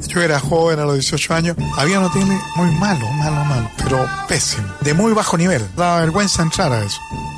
Yo era joven a los 18 años, había un hotel muy malo, pero pésimo, de muy bajo nivel. Daba vergüenza entrar a eso.